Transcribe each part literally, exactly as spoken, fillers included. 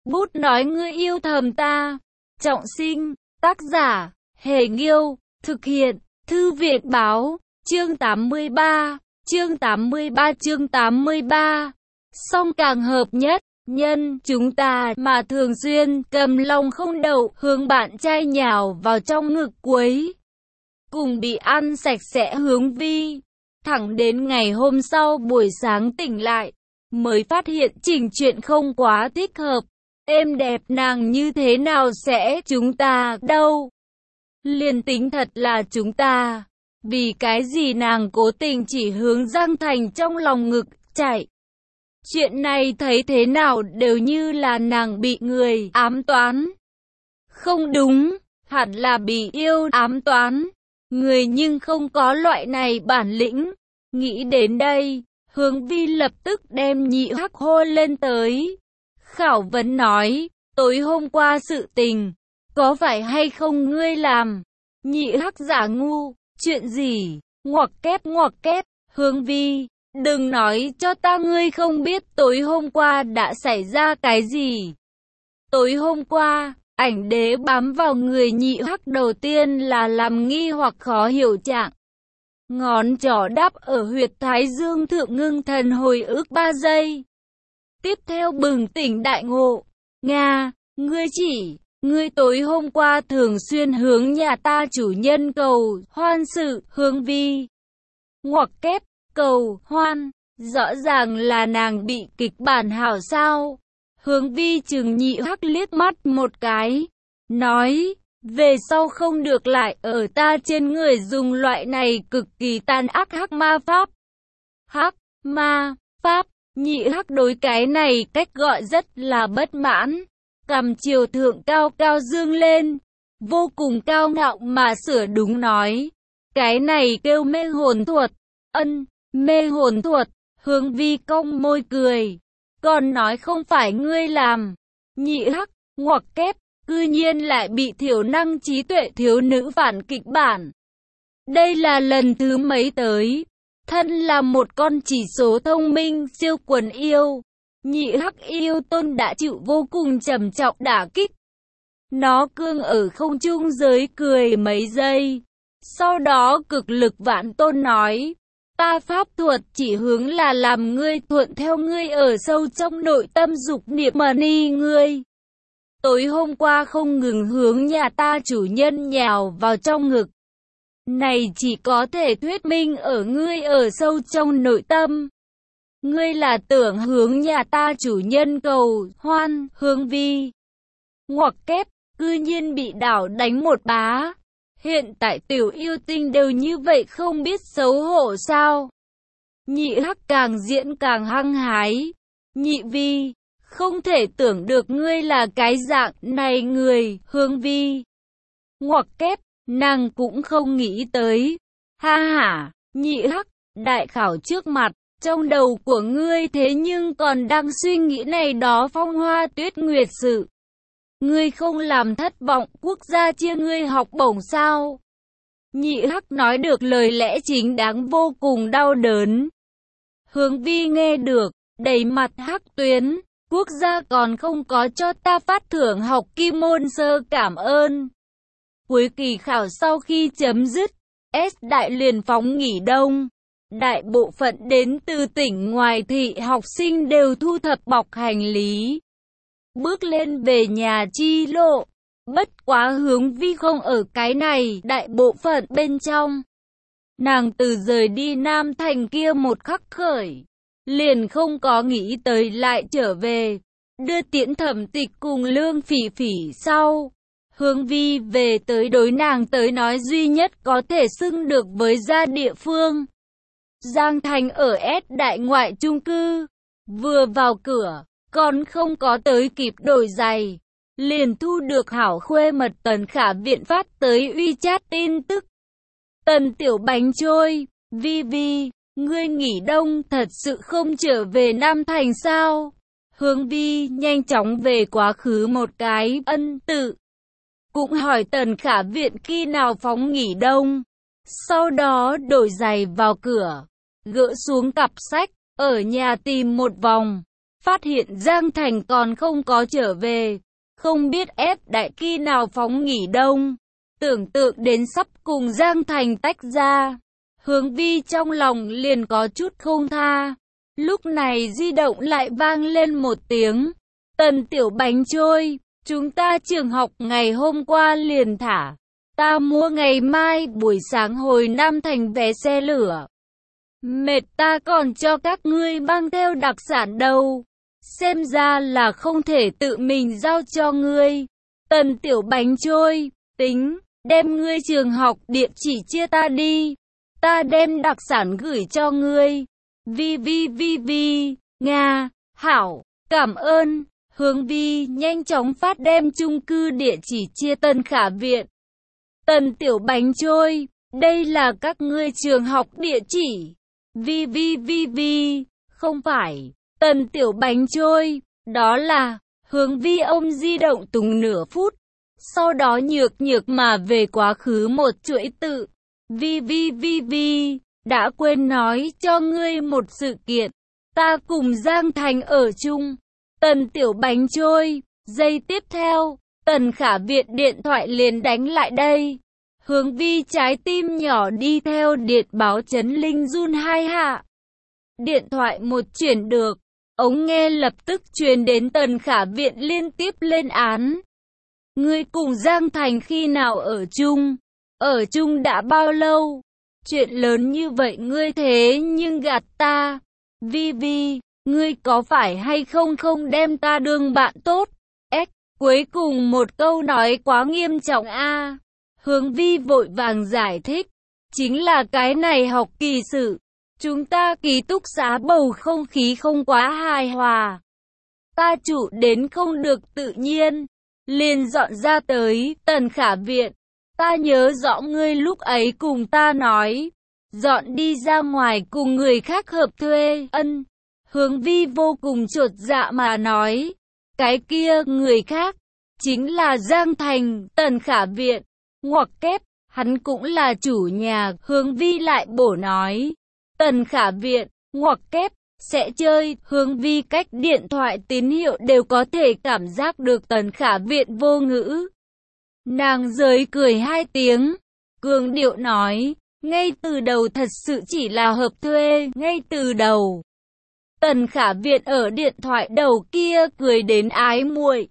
Bút nói ngươi yêu thầm ta. Trọng sinh, tác giả, Hề Nghiêu, thực hiện, Thư viện Báo, chương tám mươi ba, chương tám mươi ba chương tám mươi ba. Song càng hợp nhất, nhân chúng ta mà thường xuyên cầm lòng không đậu hướng bạn trai nhào vào trong ngực quấy. Cùng bị ăn sạch sẽ Hướng Vi. Thẳng đến ngày hôm sau buổi sáng tỉnh lại, mới phát hiện chỉnh chuyện không quá thích hợp. Êm đẹp nàng như thế nào sẽ chúng ta đâu. Liền tính thật là chúng ta. Vì cái gì nàng cố tình chỉ hướng Giang Thành trong lòng ngực chạy. Chuyện này thấy thế nào đều như là nàng bị người ám toán. Không đúng, hẳn là bị yêu ám toán. Người nhưng không có loại này bản lĩnh. Nghĩ đến đây, Hướng Vi lập tức đem Nhị Hắc hô lên tới. Khảo vấn nói, tối hôm qua sự tình, có phải hay không ngươi làm? Nhị Hắc giả ngu, chuyện gì? Ngoặc kép ngoặc kép, Hướng Vi, đừng nói cho ta ngươi không biết tối hôm qua đã xảy ra cái gì. Tối hôm qua, ảnh đế bám vào người Nhị Hắc đầu tiên là làm nghi hoặc khó hiểu trạng. Ngón trỏ đáp ở huyệt thái dương thượng ngưng thần hồi ức ba giây. Tiếp theo bừng tỉnh đại ngộ. Nga, ngươi chỉ, ngươi tối hôm qua thường xuyên hướng nhà ta chủ nhân cầu hoan sự. Hướng Vi. Ngoặc kép, cầu hoan, rõ ràng là nàng bị kịch bản hảo sao. Hướng Vi chừng Nhị Hắc liếc mắt một cái, nói, về sau không được lại ở ta trên người dùng loại này cực kỳ tàn ác hắc ma pháp. Hắc ma pháp. Nhị Hắc đối cái này cách gọi rất là bất mãn. Cằm chiều thượng cao cao dương lên, vô cùng cao ngạo mà sửa đúng nói. Cái này kêu mê hồn thuật. Ân, mê hồn thuật. Hướng Vi cong môi cười. Còn nói không phải ngươi làm. Nhị Hắc, ngoặc kép, cư nhiên lại bị thiểu năng trí tuệ thiếu nữ phản kịch bản. Đây là lần thứ mấy tới. Thân là một con chỉ số thông minh siêu quần yêu, Nhị Hắc yêu tôn đã chịu vô cùng trầm trọng đả kích. Nó cương ở không trung giới cười mấy giây. Sau đó cực lực vạn tôn nói, ta pháp thuật chỉ hướng là làm ngươi thuận theo ngươi ở sâu trong nội tâm dục niệm mà ni ngươi. Tối hôm qua không ngừng hướng nhà ta chủ nhân nhào vào trong ngực. Này chỉ có thể thuyết minh ở ngươi ở sâu trong nội tâm. Ngươi là tưởng hướng nhà ta chủ nhân cầu hoan. Hướng Vi. Ngoặc kép, cư nhiên bị đảo đánh một bá. Hiện tại tiểu yêu tinh đều như vậy không biết xấu hổ sao. Nhị Hắc càng diễn càng hăng hái. Nhị Vi, không thể tưởng được ngươi là cái dạng này người. Hướng Vi. Ngoặc kép, nàng cũng không nghĩ tới. Ha ha, Nhị Hắc, đại khảo trước mặt, trong đầu của ngươi thế nhưng còn đang suy nghĩ này đó phong hoa tuyết nguyệt sự. Ngươi không làm thất vọng quốc gia chia ngươi học bổng sao? Nhị Hắc nói được lời lẽ chính đáng vô cùng đau đớn. Hướng Vi nghe được, đầy mặt hắc tuyến, quốc gia còn không có cho ta phát thưởng học kim môn sơ cảm ơn. Cuối kỳ khảo sau khi chấm dứt, S đại liền phóng nghỉ đông. Đại bộ phận đến từ tỉnh ngoài thị học sinh đều thu thập bọc hành lý, bước lên về nhà chi lộ. Bất quá Hướng Vi không ở cái này đại bộ phận bên trong. Nàng từ rời đi Nam Thành kia một khắc khởi, liền không có nghĩ tới lại trở về, đưa tiễn Thẩm Tịch cùng Lương Phỉ Phỉ sau. Hướng Vi về tới đối nàng tới nói duy nhất có thể xưng được với gia địa phương. Giang Thành ở S đại ngoại chung cư, vừa vào cửa, còn không có tới kịp đổi giày, liền thu được hảo khuê mật Tần Khả Viện phát tới WeChat tin tức. Tần tiểu bánh trôi, Vi Vi, ngươi nghỉ đông thật sự không trở về Nam Thành sao? Hướng Vi nhanh chóng về quá khứ một cái ân tự. Cũng hỏi Tần Khả Viện khi nào phóng nghỉ đông. Sau đó đổi giày vào cửa, gỡ xuống cặp sách, ở nhà tìm một vòng. phát hiện Giang Thành còn không có trở về. Không biết ép đại khi nào phóng nghỉ đông. Tưởng tượng đến sắp cùng Giang Thành tách ra, Hướng Vi trong lòng liền có chút không tha. Lúc này di động lại vang lên một tiếng. Tần Tiểu Bánh Trôi, chúng ta trường học ngày hôm qua liền thả. Ta mua ngày mai buổi sáng hồi Nam Thành vé xe lửa. Mệt ta còn cho các ngươi mang theo đặc sản đâu. Xem ra là không thể tự mình giao cho ngươi. Tần Tiểu Bánh Trôi, tính, đem ngươi trường học địa chỉ chia ta đi. Ta đem đặc sản gửi cho ngươi. Vi vi vi vi, Nga, hảo, cảm ơn. Hướng Vi nhanh chóng phát đem chung cư địa chỉ chia Tần Khả Viện. Tần Tiểu Bánh Trôi, đây là các ngươi trường học địa chỉ. Vi vi vi vi, không phải. Tần Tiểu Bánh Trôi, đó là. Hướng Vi ông di động tùng nửa phút. Sau đó nhược nhược mà về quá khứ một chuỗi tự. Vi vi vi vi, đã quên nói cho ngươi một sự kiện. Ta cùng Giang Thành ở chung. Tần Tiểu Bánh Trôi, giây tiếp theo, Tần Khả Viện điện thoại liền đánh lại đây. Hướng Vi trái tim nhỏ đi theo điện báo chấn linh run hai hạ. Điện thoại một chuyển được, ống nghe lập tức truyền đến Tần Khả Viện liên tiếp lên án. Ngươi cùng Giang Thành khi nào ở chung? Ở chung đã bao lâu? Chuyện lớn như vậy ngươi thế nhưng gạt ta. Vi Vi, ngươi có phải hay không không đem ta đương bạn tốt? Ếch, cuối cùng một câu nói quá nghiêm trọng a. Hướng Vi vội vàng giải thích. Chính là cái này học kỳ sự. Chúng ta ký túc xá bầu không khí không quá hài hòa. Ta chủ đến không được tự nhiên. Liền dọn ra tới Tần Khả Viện. Ta nhớ rõ ngươi lúc ấy cùng ta nói. Dọn đi ra ngoài cùng người khác hợp thuê. Ân. Hướng Vi vô cùng chột dạ mà nói. Cái kia người khác. Chính là Giang Thành. Tần Khả Viện. Ngoặc kép. Hắn cũng là chủ nhà. Hướng Vi lại bổ nói. Tần Khả Viện. Ngoặc kép. Sẽ chơi. Hướng Vi cách điện thoại tín hiệu đều có thể cảm giác được Tần Khả Viện vô ngữ. Nàng rời cười hai tiếng. Cường điệu nói. Ngay từ đầu thật sự chỉ là hợp thuê. Ngay từ đầu. Tần Khả Viện ở điện thoại đầu kia cười đến ái muội.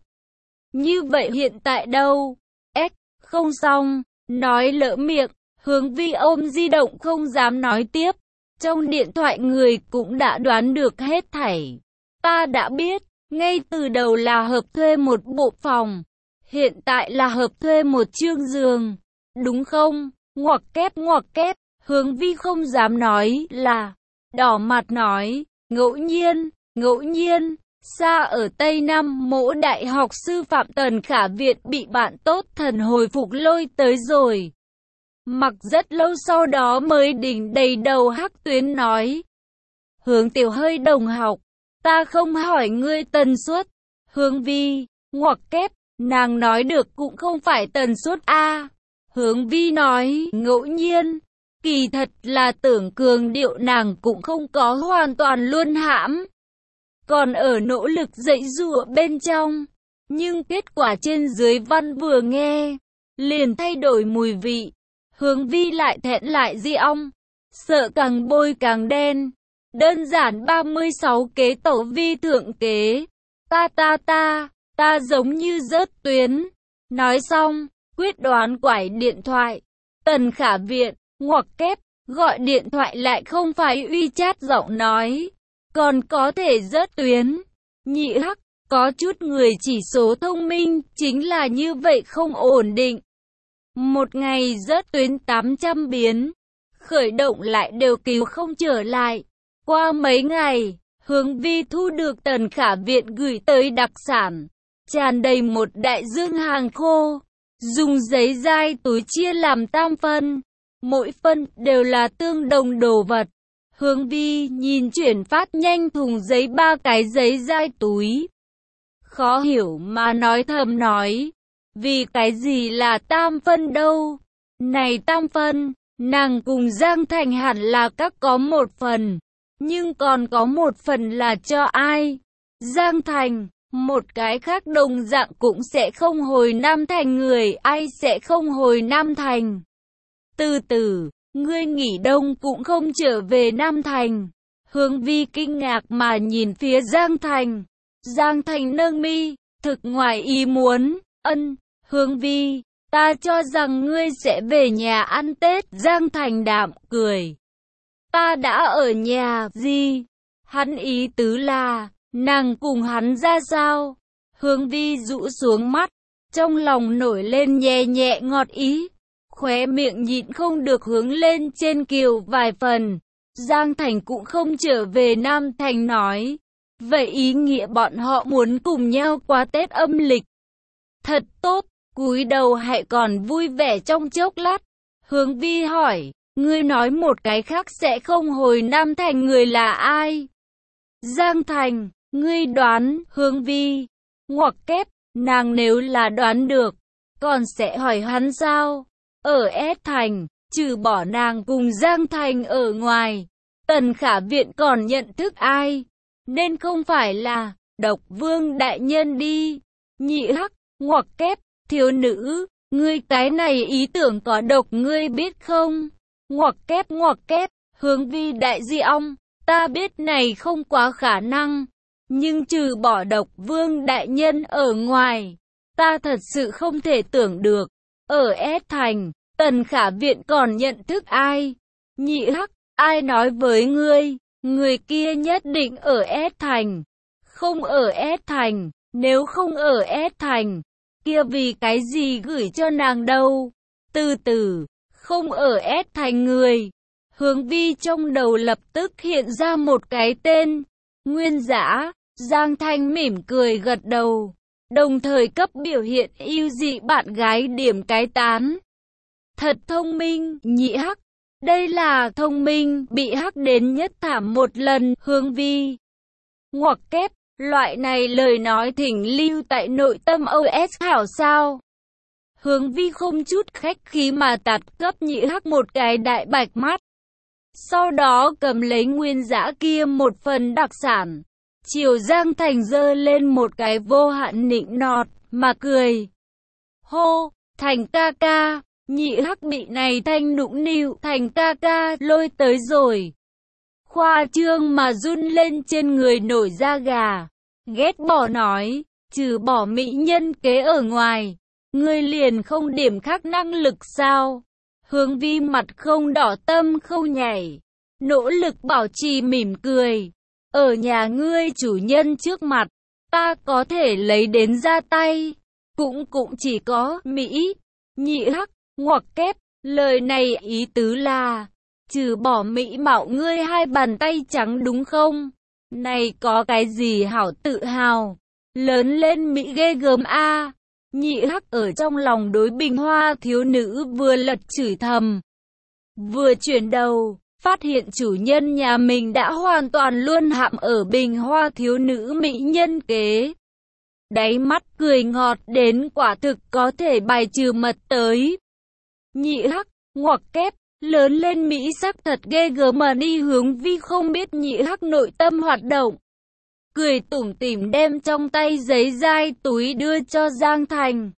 Như vậy hiện tại đâu? Ếch, không xong. Nói lỡ miệng. Hướng Vi ôm di động không dám nói tiếp. Trong điện thoại người cũng đã đoán được hết thảy. Ta đã biết, ngay từ đầu là hợp thuê một bộ phòng. Hiện tại là hợp thuê một chương giường. Đúng không? Ngoặc kép ngoặc kép. Hướng Vi không dám nói là. Đỏ mặt nói, ngẫu nhiên, ngẫu nhiên. Xa ở Tây Nam Mỗ Đại học sư phạm Tần Khả Viện bị bạn tốt thần hồi phục lôi tới rồi. Mặc rất lâu sau đó mới đỉnh đầy đầu hắc tuyến nói. Hướng Tiểu hơi đồng học, ta không hỏi ngươi tần suất. Hướng Vi, ngoặc kép, nàng nói được cũng không phải tần suất a. Hướng Vi nói, ngẫu nhiên, kỳ thật là tưởng cường điệu nàng cũng không có hoàn toàn luôn hãm. Còn ở nỗ lực dạy dụa bên trong. Nhưng kết quả trên dưới văn vừa nghe, liền thay đổi mùi vị. Hướng Vi lại thẹn lại di ong. Sợ càng bôi càng đen. Đơn giản ba mươi sáu kế tổ vi thượng kế. Ta ta ta, ta giống như rớt tuyến. Nói xong, quyết đoán quải điện thoại. Tần Khả Viện, ngoặc kép, gọi điện thoại lại không phải uy chát giọng nói. Còn có thể rớt tuyến. Nhị hắc, có chút người chỉ số thông minh, chính là như vậy không ổn định. Một ngày rớt tuyến tám trăm biến. Khởi động lại đều cứu không trở lại. Qua mấy ngày, Hướng Vi thu được Tần Khả Viện gửi tới đặc sản. Tràn đầy một đại dương hàng khô. Dùng giấy dai túi chia làm tam phân. Mỗi phân đều là tương đồng đồ vật. Hướng Vi nhìn chuyển phát nhanh thùng giấy ba cái giấy dai túi. Khó hiểu mà nói thầm nói. Vì cái gì là tam phân đâu? Này tam phân, nàng cùng Giang Thành hẳn là các có một phần. Nhưng còn có một phần là cho ai? Giang Thành, một cái khác đồng dạng cũng sẽ không hồi Nam Thành người, ai sẽ không hồi Nam Thành. Từ từ, ngươi nghỉ đông cũng không trở về Nam Thành. Hướng Vi kinh ngạc mà nhìn phía Giang Thành. Giang Thành nâng mi, thực ngoài ý muốn, ân, Hướng Vi, ta cho rằng ngươi sẽ về nhà ăn Tết. Giang Thành đạm cười. Ta đã ở nhà, gì? Hắn ý tứ là, nàng cùng hắn ra sao? Hướng Vi rũ xuống mắt, trong lòng nổi lên nhẹ nhẹ ngọt ý, khóe miệng nhịn không được hướng lên trên kiều vài phần. Giang Thành cũng không trở về Nam Thành nói, vậy ý nghĩa bọn họ muốn cùng nhau qua Tết âm lịch. Thật tốt, cúi đầu hãy còn vui vẻ trong chốc lát. Hướng Vi hỏi, ngươi nói một cái khác sẽ không hồi Nam Thành người là ai? Giang Thành, ngươi đoán. Hướng Vi ngoặc kép, nàng nếu là đoán được, còn sẽ hỏi hắn sao? Ở S Thành, trừ bỏ nàng cùng Giang Thành ở ngoài, Tần Khả Viện còn nhận thức ai? Nên không phải là Độc Vương đại nhân đi. Nhị hắc, ngoặc kép, thiếu nữ, ngươi cái này ý tưởng có độc ngươi biết không? Ngoặc kép ngoặc kép, Hướng Vi đại di ong, ta biết này không quá khả năng, nhưng trừ bỏ Độc Vương đại nhân ở ngoài, ta thật sự không thể tưởng được. Ở S Thành, Tần Khả Viện còn nhận thức ai? Nhị hắc, ai nói với ngươi? Người kia nhất định ở S Thành. Không ở S Thành, nếu không ở S Thành, kia vì cái gì gửi cho nàng đâu? Từ từ, không ở S Thành người. Hướng Vi trong đầu lập tức hiện ra một cái tên. Nguyên Dã. Giang Thanh mỉm cười gật đầu, đồng thời cấp biểu hiện yêu dị bạn gái điểm cái tán. Thật thông minh, nhị hắc. Đây là thông minh, bị hắc đến nhất thảm một lần. Hướng Vi ngoặc kép, loại này lời nói thỉnh lưu tại nội tâm ô ét hảo sao? Hướng Vi không chút khách khí mà tạt cấp nhị hắc một cái đại bạch mắt. Sau đó cầm lấy Nguyên Dã kia một phần đặc sản, chiều Giang Thành giơ lên một cái vô hạn nịnh nọt mà cười. Hô, Thành ca ca, nhị hắc bị này Thanh nũng nịu Thành ca ca lôi tới rồi. Khoa trương mà run lên trên người nổi da gà, ghét bỏ nói, trừ bỏ mỹ nhân kế ở ngoài, ngươi liền không điểm khác năng lực sao? Hướng Vi mặt không đỏ tâm không nhảy, nỗ lực bảo trì mỉm cười. Ở nhà ngươi chủ nhân trước mặt, ta có thể lấy đến ra tay, cũng cũng chỉ có Mỹ. Nhị hắc, ngoặc kép, lời này ý tứ là, trừ bỏ Mỹ mạo ngươi hai bàn tay trắng đúng không? Này có cái gì hảo tự hào, lớn lên Mỹ ghê gớm a. Nhị hắc ở trong lòng đối Bình Hoa thiếu nữ vừa lật chửi thầm, vừa chuyển đầu, phát hiện chủ nhân nhà mình đã hoàn toàn luôn hạm ở Bình Hoa thiếu nữ mỹ nhân kế. Đáy mắt cười ngọt đến quả thực có thể bài trừ mật tới. Nhị hắc, ngoặc kép, lớn lên Mỹ sắc thật ghê gớm mà đi. Hướng Vi không biết nhị hắc nội tâm hoạt động, cười tủm tỉm đem trong tay giấy dai túi đưa cho Giang Thành.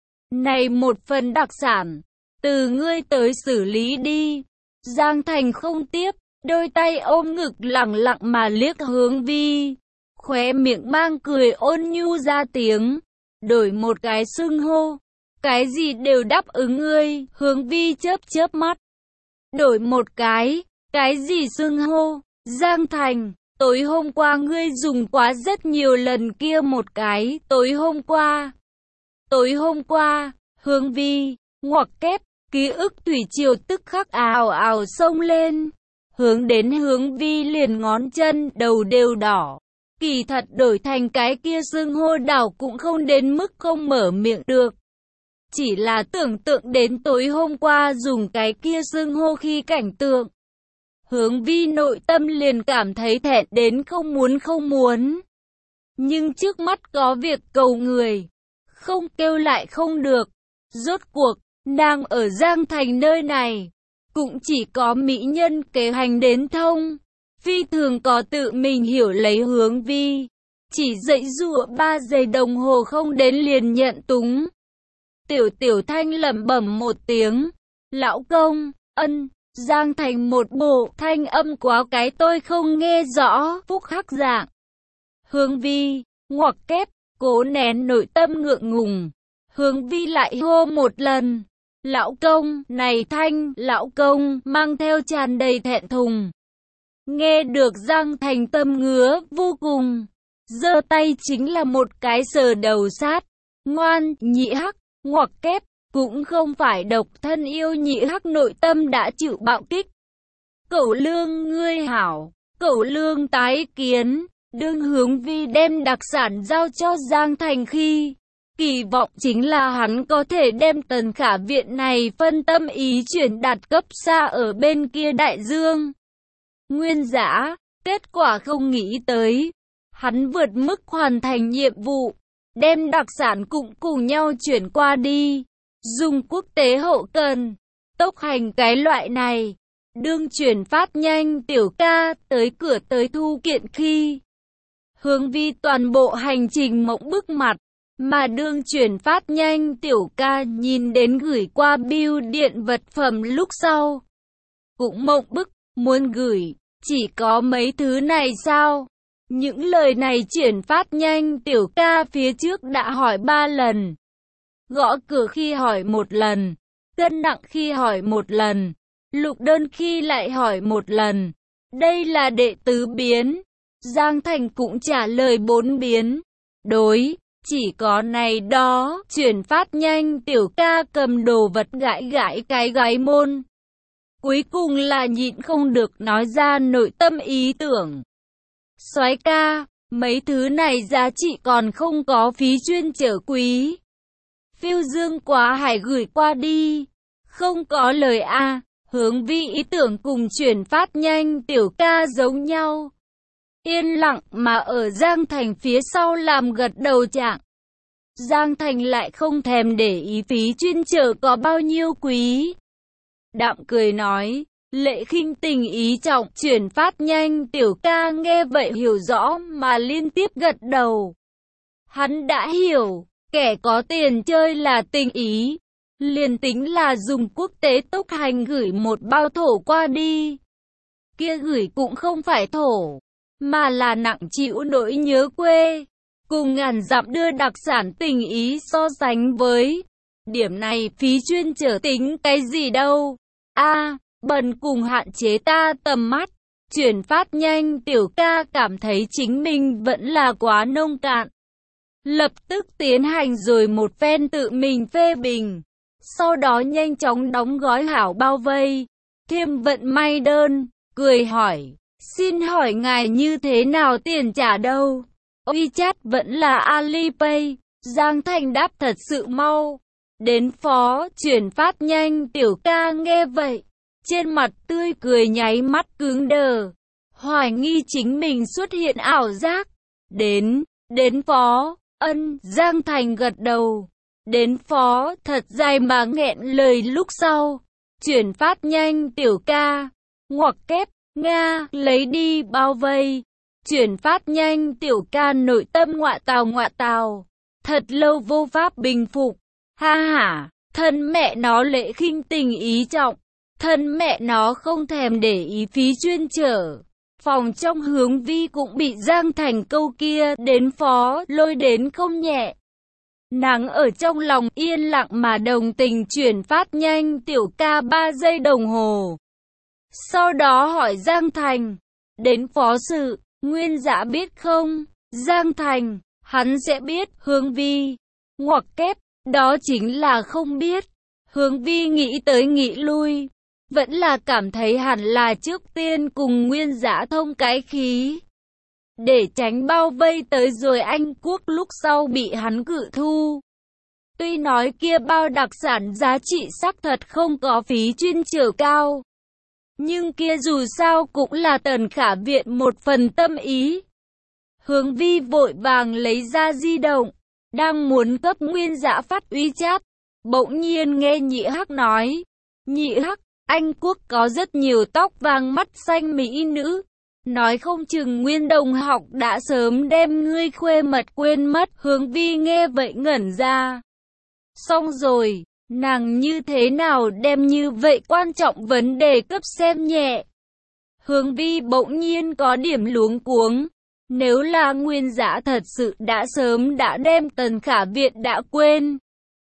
Này một phần đặc sản, từ ngươi tới xử lý đi. Giang Thành không tiếp, đôi tay ôm ngực lẳng lặng mà liếc Hướng Vi, khóe miệng mang cười ôn nhu ra tiếng, đổi một cái xưng hô, cái gì đều đáp ứng ngươi. Hướng Vi chớp chớp mắt, đổi một cái, cái gì xưng hô? Giang Thành, tối hôm qua ngươi dùng quá rất nhiều lần kia một cái, tối hôm qua. Tối hôm qua, Hướng Vi ngoặc kép, ký ức thủy triều tức khắc ào ào xông lên, hướng đến Hướng Vi liền ngón chân đầu đều đỏ. Kỳ thật đổi thành cái kia xưng hô đảo cũng không đến mức không mở miệng được. Chỉ là tưởng tượng đến tối hôm qua dùng cái kia xưng hô khi cảnh tượng, Hướng Vi nội tâm liền cảm thấy thẹn đến không muốn không muốn. Nhưng trước mắt có việc cầu người, không kêu lại không được. Rốt cuộc, nàng ở Giang Thành nơi này, cũng chỉ có mỹ nhân kế hành đến thông. Phi thường có tự mình hiểu lấy Hướng Vi, chỉ dãy giụa ba giây đồng hồ không đến liền nhận túng. Tiểu Tiểu Thanh lẩm bẩm một tiếng, lão công, ân, Giang Thành một bộ thanh âm quá cái tôi không nghe rõ, phúc hắc dạng. Hướng Vi, ngoặc kép, cố nén nội tâm ngượng ngùng. Hướng Vi lại hô một lần, lão công, này Thanh, lão công, mang theo tràn đầy thẹn thùng. Nghe được Giang Thành tâm ngứa vô cùng, giơ tay chính là một cái sờ đầu sát. Ngoan, nhị hắc, ngoặc kép, cũng không phải độc thân yêu nhị hắc nội tâm đã chịu bạo kích. Cẩu Lương ngươi hảo, Cẩu Lương tái kiến. Đương Hướng Vi đem đặc sản giao cho Giang Thành khi, kỳ vọng chính là hắn có thể đem Tần Khả Viện này phân tâm ý chuyển đạt cấp xa ở bên kia đại dương. Nguyên Dã, kết quả không nghĩ tới, hắn vượt mức hoàn thành nhiệm vụ, đem đặc sản cũng cùng nhau chuyển qua đi, dùng quốc tế hậu cần, tốc hành cái loại này. Đương chuyển phát nhanh tiểu ca tới cửa tới thu kiện khi, Hướng Vi toàn bộ hành trình mộng bức mặt, mà đương chuyển phát nhanh tiểu ca nhìn đến gửi qua bưu điện vật phẩm lúc sau. Cũng mộng bức, muốn gửi, chỉ có mấy thứ này sao? Những lời này chuyển phát nhanh tiểu ca phía trước đã hỏi ba lần. Gõ cửa khi hỏi một lần, cân nặng khi hỏi một lần, lục đơn khi lại hỏi một lần. Đây là đệ tứ biến. Giang Thành cũng trả lời bốn biến. Đối, chỉ có này đó, chuyển phát nhanh tiểu ca cầm đồ vật gãi gãi cái gáy môn. Cuối cùng là nhịn không được nói ra nội tâm ý tưởng. Soái ca, mấy thứ này giá trị còn không có phí chuyên chở quý. Phiêu dương quá hải gửi qua đi. Không có lời A, Hướng Vi ý tưởng cùng chuyển phát nhanh tiểu ca giống nhau. Yên lặng mà ở Giang Thành phía sau làm gật đầu trạng. Giang Thành lại không thèm để ý phí chuyên chở có bao nhiêu quý. Đạm cười nói, Lệ Khinh tình ý trọng, chuyển phát nhanh tiểu ca nghe vậy hiểu rõ mà liên tiếp gật đầu. Hắn đã hiểu, kẻ có tiền chơi là tình ý. Liền tính là dùng quốc tế tốc hành gửi một bao thổ qua đi. Kia gửi cũng không phải thổ, mà là nặng chịu nỗi nhớ quê. Cùng ngàn dặm đưa đặc sản tình ý so sánh với. Điểm này phí chuyên chở tính cái gì đâu. A, bần cùng hạn chế ta tầm mắt. Chuyển phát nhanh tiểu ca cảm thấy chính mình vẫn là quá nông cạn. Lập tức tiến hành rồi một phen tự mình phê bình. Sau đó nhanh chóng đóng gói hảo bao vây. Thêm vận may đơn, cười hỏi. Xin hỏi ngài như thế nào tiền trả đâu? WeChat vẫn là Alipay. Giang Thành đáp thật sự mau. Đến phó, chuyển phát nhanh tiểu ca nghe vậy. Trên mặt tươi cười nháy mắt cứng đờ. Hoài nghi chính mình xuất hiện ảo giác. Đến, đến phó, ân, Giang Thành gật đầu. Đến phó, thật dài mà nghẹn lời lúc sau. Chuyển phát nhanh tiểu ca. Ngoặc kép, Nga, lấy đi bao vây. Chuyển phát nhanh tiểu ca nội tâm ngọa tào ngọa tào. Thật lâu vô pháp bình phục. Ha ha, thân mẹ nó Lệ Khinh tình ý trọng. Thân mẹ nó không thèm để ý phí chuyên chở. Phòng trong Hướng Vi cũng bị Giang Thành câu kia đến phó lôi đến không nhẹ. Nàng ở trong lòng yên lặng mà đồng tình chuyển phát nhanh tiểu ca ba giây đồng hồ. Sau đó hỏi Giang Thành, đến phó sự, Nguyên Dã biết không? Giang Thành, hắn sẽ biết. Hướng Vi, ngoặc kép, đó chính là không biết. Hướng Vi nghĩ tới nghĩ lui, vẫn là cảm thấy hẳn là trước tiên cùng Nguyên Dã thông cái khí. Để tránh bao vây tới rồi Anh Quốc lúc sau bị hắn cự thu. Tuy nói kia bao đặc sản giá trị xác thật không có phí chuyên chở cao. Nhưng kia dù sao cũng là Tần Khả Viện một phần tâm ý. Hướng Vi vội vàng lấy ra di động, đang muốn cấp Nguyên Dã phát WeChat. Bỗng nhiên nghe nhị hắc nói, nhị hắc, Anh Quốc có rất nhiều tóc vàng mắt xanh mỹ nữ. Nói không chừng Nguyên đồng học đã sớm đem ngươi khuê mật quên mất. Hướng Vi nghe vậy ngẩn ra. Xong rồi, nàng như thế nào đem như vậy quan trọng vấn đề cấp xem nhẹ. Hướng Vi bỗng nhiên có điểm luống cuống. Nếu là Nguyên Dã thật sự đã sớm đã đem Tần Khả Viện đã quên,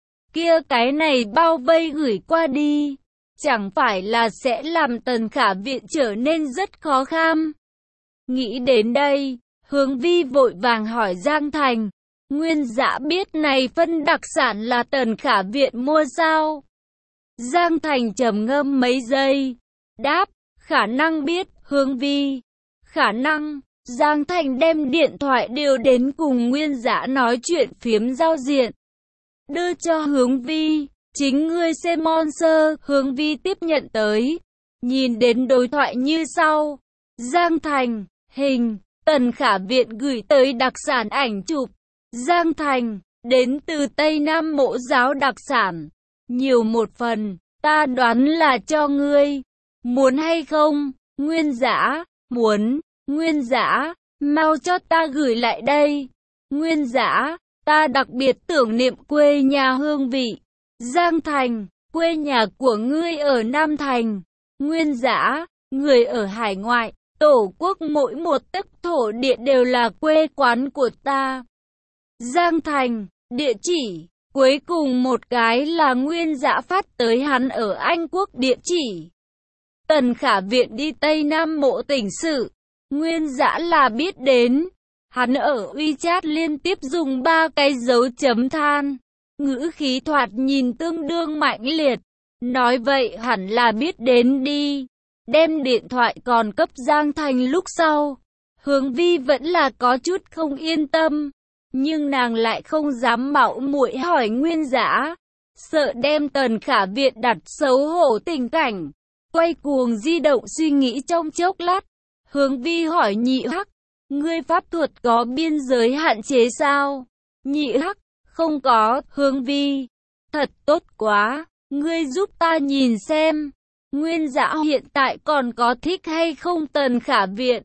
kia cái này bao vây gửi qua đi, chẳng phải là sẽ làm Tần Khả Viện trở nên rất khó khăn. Nghĩ đến đây, Hướng Vi vội vàng hỏi Giang Thành, Nguyên Dã biết này phân đặc sản là Tần Khả Viện mua sao? Giang Thành trầm ngâm mấy giây, đáp, khả năng biết. Hướng Vi, khả năng. Giang Thành đem điện thoại điều đến cùng Nguyên Dã nói chuyện phiếm giao diện, đưa cho Hướng Vi, chính ngươi xem sponsor. Hướng Vi tiếp nhận tới, nhìn đến đối thoại như sau. Giang Thành, hình, Tần Khả Viện gửi tới đặc sản ảnh chụp. Giang Thành, đến từ Tây Nam Mỗ giáo đặc sản, nhiều một phần, ta đoán là cho ngươi, muốn hay không? Nguyên Dã, muốn. Nguyên Dã, mau cho ta gửi lại đây. Nguyên Dã, ta đặc biệt tưởng niệm quê nhà hương vị. Giang Thành, quê nhà của ngươi ở Nam Thành. Nguyên Dã, người ở hải ngoại, tổ quốc mỗi một tấc thổ địa đều là quê quán của ta. Giang Thành, địa chỉ, cuối cùng một cái là Nguyên Dã phát tới hắn ở Anh Quốc địa chỉ. Tần Khả Viện đi Tây Nam Mộ tỉnh sự. Nguyên Dã là biết đến, hắn ở WeChat liên tiếp dùng ba cái dấu chấm than, ngữ khí thoạt nhìn tương đương mạnh liệt, nói vậy hẳn là biết đến đi. Đem điện thoại còn cấp Giang Thành lúc sau, Hướng Vi vẫn là có chút không yên tâm, nhưng nàng lại không dám mạo muội hỏi Nguyên Dã, sợ đem Tần Khả Viện đặt xấu hổ tình cảnh, quay cuồng di động suy nghĩ trong chốc lát. Hướng Vi hỏi Nhị Hắc, ngươi pháp thuật có biên giới hạn chế sao? Nhị Hắc, không có. Hướng Vi, thật tốt quá, ngươi giúp ta nhìn xem, Nguyên Dã hiện tại còn có thích hay không Tần Khả Viện?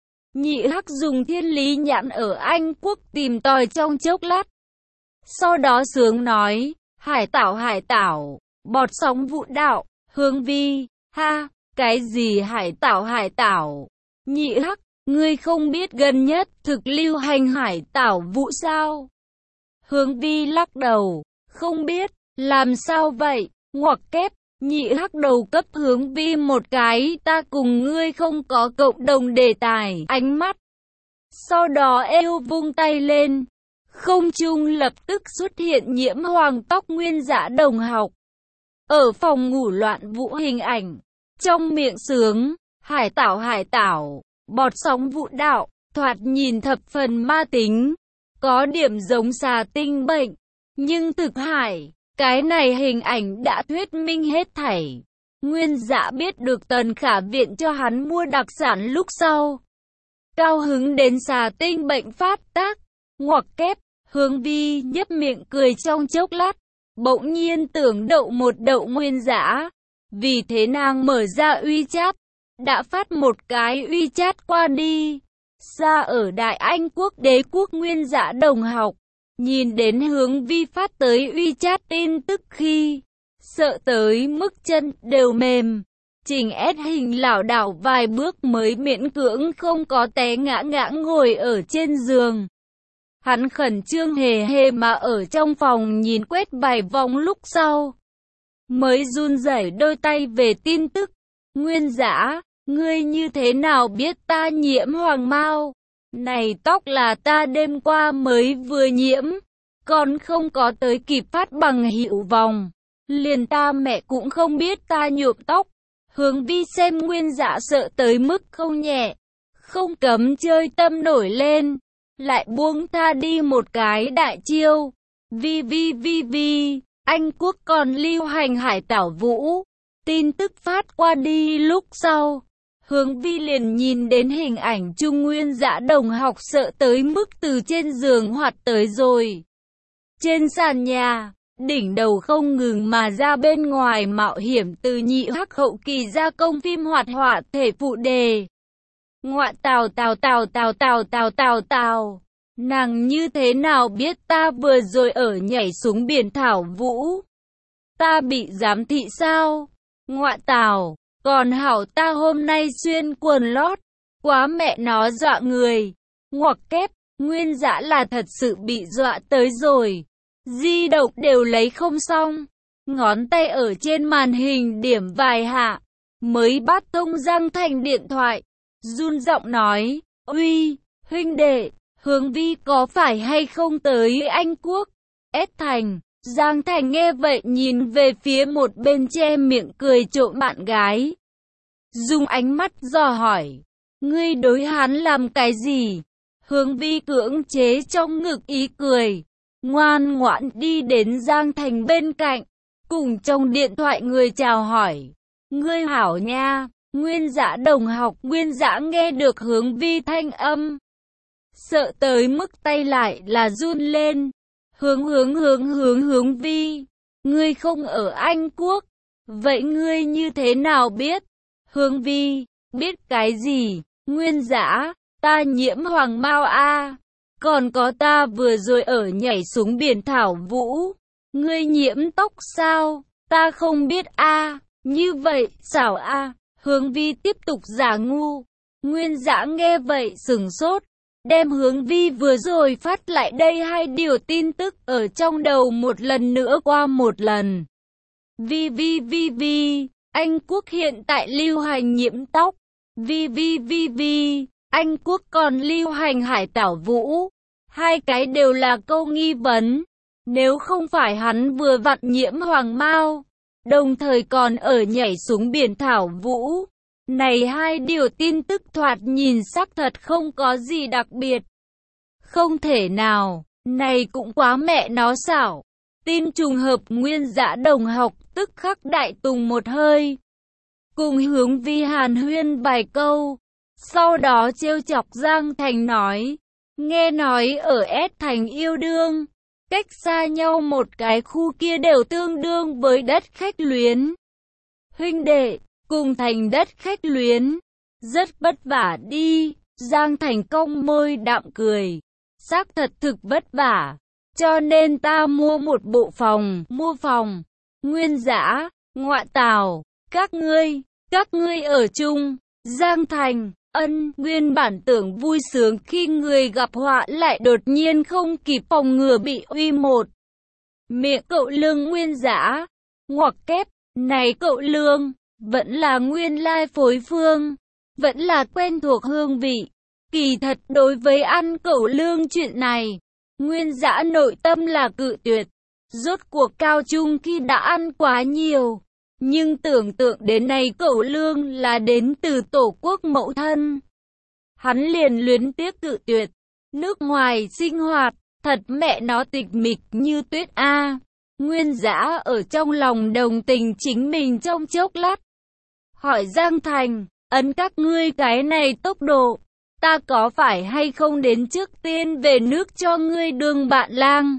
Nhị Hắc dùng thiên lý nhãn ở Anh Quốc tìm tòi trong chốc lát, sau đó sướng nói, hải tảo hải tảo, bọt sóng vụ đạo. Hướng Vi, ha, cái gì hải tảo hải tảo? Nhị Hắc, ngươi không biết gần nhất thực lưu hành hải tảo vụ sao? Hướng Vi lắc đầu, không biết, làm sao vậy? Ngoặc kép, Nhị Hắc đầu cấp Hướng Vi một cái ta cùng ngươi không có cộng đồng đề tài ánh mắt. Sau đó eo vung tay lên, không trung lập tức xuất hiện nhiễm hoàng tóc Nguyên Dã đồng học. Ở phòng ngủ loạn vũ hình ảnh, trong miệng sướng, hải tảo hải tảo, bọt sóng vụ đạo, thoạt nhìn thập phần ma tính, có điểm giống xà tinh bệnh, nhưng thực hải, cái này hình ảnh đã thuyết minh hết thảy. Nguyên Dã biết được Tần Khả Viện cho hắn mua đặc sản lúc sau, cao hứng đến xà tinh bệnh phát tác, ngoặc kép. Hướng Vi nhấp miệng cười trong chốc lát, bỗng nhiên tưởng đậu một đậu Nguyên Dã, vì thế nàng mở ra WeChat, đã phát một cái WeChat qua đi. Xa ở Đại Anh Quốc đế quốc Nguyên Dã đồng học, nhìn đến Hướng Vi phát tới WeChat tin tức khi, sợ tới mức chân đều mềm, chỉnh ép hình lảo đảo vài bước mới miễn cưỡng không có té ngã ngã ngồi ở trên giường. Hắn khẩn trương hề hề mà ở trong phòng nhìn quét vài vòng lúc sau, mới run rẩy đôi tay về tin tức. Nguyên Dã, ngươi như thế nào biết ta nhiễm hoàng mao? Này tóc là ta đêm qua mới vừa nhiễm, còn không có tới kịp phát bằng hiệu vòng, liền ta mẹ cũng không biết ta nhuộm tóc. Hướng Vi xem Nguyên Dã sợ tới mức không nhẹ, không cấm chơi tâm nổi lên, lại buông tha đi một cái đại chiêu. Vi vi vi vi, Anh Quốc còn lưu hành hải tảo vũ. Tin tức phát qua đi lúc sau, Hướng Vi liền nhìn đến hình ảnh Trung Nguyên Dã đồng học sợ tới mức từ trên giường hoạt tới rồi. Trên sàn nhà, đỉnh đầu không ngừng mà ra bên ngoài mạo hiểm từ Nhị Hắc hậu kỳ gia công phim hoạt họa thể phụ đề. Ngoạ tào tào tào tào tào tào tào tào. Nàng như thế nào biết ta vừa rồi ở nhảy xuống biển thảo vũ? Ta bị giám thị sao? Ngoạ tào, còn hảo ta hôm nay xuyên quần lót. Quá mẹ nó dọa người. Ngoặc kép, Nguyên Dã là thật sự bị dọa tới rồi. Di động đều lấy không xong. Ngón tay ở trên màn hình điểm vài hạ. Mới bắt thông Giang Thành điện thoại. Run giọng nói, uy, huynh đệ, Hướng Vi có phải hay không tới Anh Quốc? S Thành, Giang Thành nghe vậy nhìn về phía một bên che miệng cười trộm bạn gái. Dùng ánh mắt dò hỏi, ngươi đối hắn làm cái gì? Hướng Vi cưỡng chế trong ngực ý cười, ngoan ngoãn đi đến Giang Thành bên cạnh, cùng trong điện thoại người chào hỏi. Ngươi hảo nha. Nguyên Dã đồng học. Nguyên Dã nghe được Hướng Vi thanh âm, sợ tới mức tay lại là run lên. Hướng hướng hướng hướng hướng Vi, ngươi không ở Anh Quốc, vậy ngươi như thế nào biết? Hướng Vi, biết cái gì? Nguyên Dã, ta nhiễm hoàng mao a, còn có ta vừa rồi ở nhảy xuống biển thảo vũ. Ngươi nhiễm tóc sao? Ta không biết a. Như vậy, xảo a. Hướng Vi tiếp tục giả ngu. Nguyên Dã nghe vậy sừng sốt, đem Hướng Vi vừa rồi phát lại đây hai điều tin tức ở trong đầu một lần nữa qua một lần. Vi vi vi vi, Anh Quốc hiện tại lưu hành nhiễm tóc. Vi vi vi vi, Anh Quốc còn lưu hành hải tảo vũ. Hai cái đều là câu nghi vấn. Nếu không phải hắn vừa vặn nhiễm hoàng mao, đồng thời còn ở nhảy xuống biển thảo vũ, này hai điều tin tức thoạt nhìn xác thật không có gì đặc biệt. Không thể nào, này cũng quá mẹ nó xảo. Tin trùng hợp. Nguyên Dã đồng học tức khắc đại tùng một hơi, cùng Hướng Vi hàn huyên vài câu, sau đó trêu chọc Giang Thành nói, nghe nói ở S Thành yêu đương, cách xa nhau một cái khu kia đều tương đương với đất khách luyến. Huynh đệ, cùng thành đất khách luyến, rất vất vả đi. Giang Thành cong môi đạm cười, xác thật thực vất vả, cho nên ta mua một bộ phòng, mua phòng. Nguyên Dã, ngoạ tào, các ngươi, các ngươi ở chung. Giang Thành, ân, nguyên bản tưởng vui sướng khi người gặp họa lại đột nhiên không kịp phòng ngừa bị uy một miệng. Cậu Lương. Nguyên Dã, ngoặc kép, này cậu Lương, vẫn là nguyên lai phối phương, vẫn là quen thuộc hương vị. Kỳ thật đối với ăn cậu Lương chuyện này, Nguyên Dã nội tâm là cự tuyệt. Rốt cuộc cao trung khi đã ăn quá nhiều, nhưng tưởng tượng đến này cậu Lương là đến từ tổ quốc mẫu thân, hắn liền luyến tiếc cự tuyệt. Nước ngoài sinh hoạt, thật mẹ nó tịch mịch như tuyết a. Nguyên Dã ở trong lòng đồng tình chính mình trong chốc lát, hỏi Giang Thành, ấn các ngươi cái này tốc độ, ta có phải hay không đến trước tiên về nước cho ngươi đường bạn lang?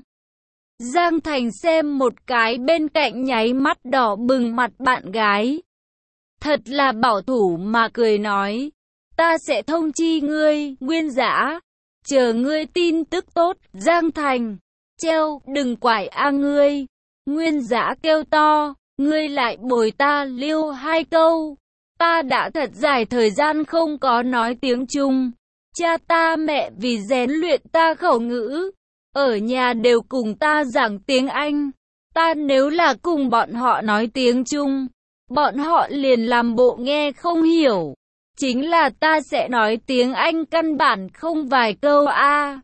Giang Thành xem một cái bên cạnh nháy mắt đỏ bừng mặt bạn gái, thật là bảo thủ mà cười nói, ta sẽ thông chi ngươi. Nguyên Dã, chờ ngươi tin tức tốt. Giang Thành, treo, đừng quải a ngươi. Nguyên Dã kêu to, ngươi lại bồi ta liêu hai câu. Ta đã thật dài thời gian không có nói tiếng Trung. Cha ta mẹ vì rèn luyện ta khẩu ngữ, ở nhà đều cùng ta giảng tiếng Anh. Ta nếu là cùng bọn họ nói tiếng Trung, bọn họ liền làm bộ nghe không hiểu. Chính là ta sẽ nói tiếng Anh căn bản không vài câu a. À.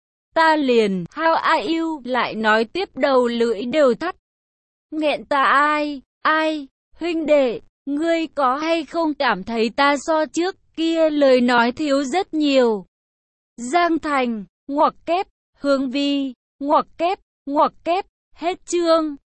Ta liền, how are you, lại nói tiếp đầu lưỡi đều thắt. Nghẹn ta ai, ai, huynh đệ, ngươi có hay không cảm thấy ta so trước kia lời nói thiếu rất nhiều? Giang Thành, ngoặc kép, Hướng Vi, ngoặc kép, ngoặc kép, hết chương.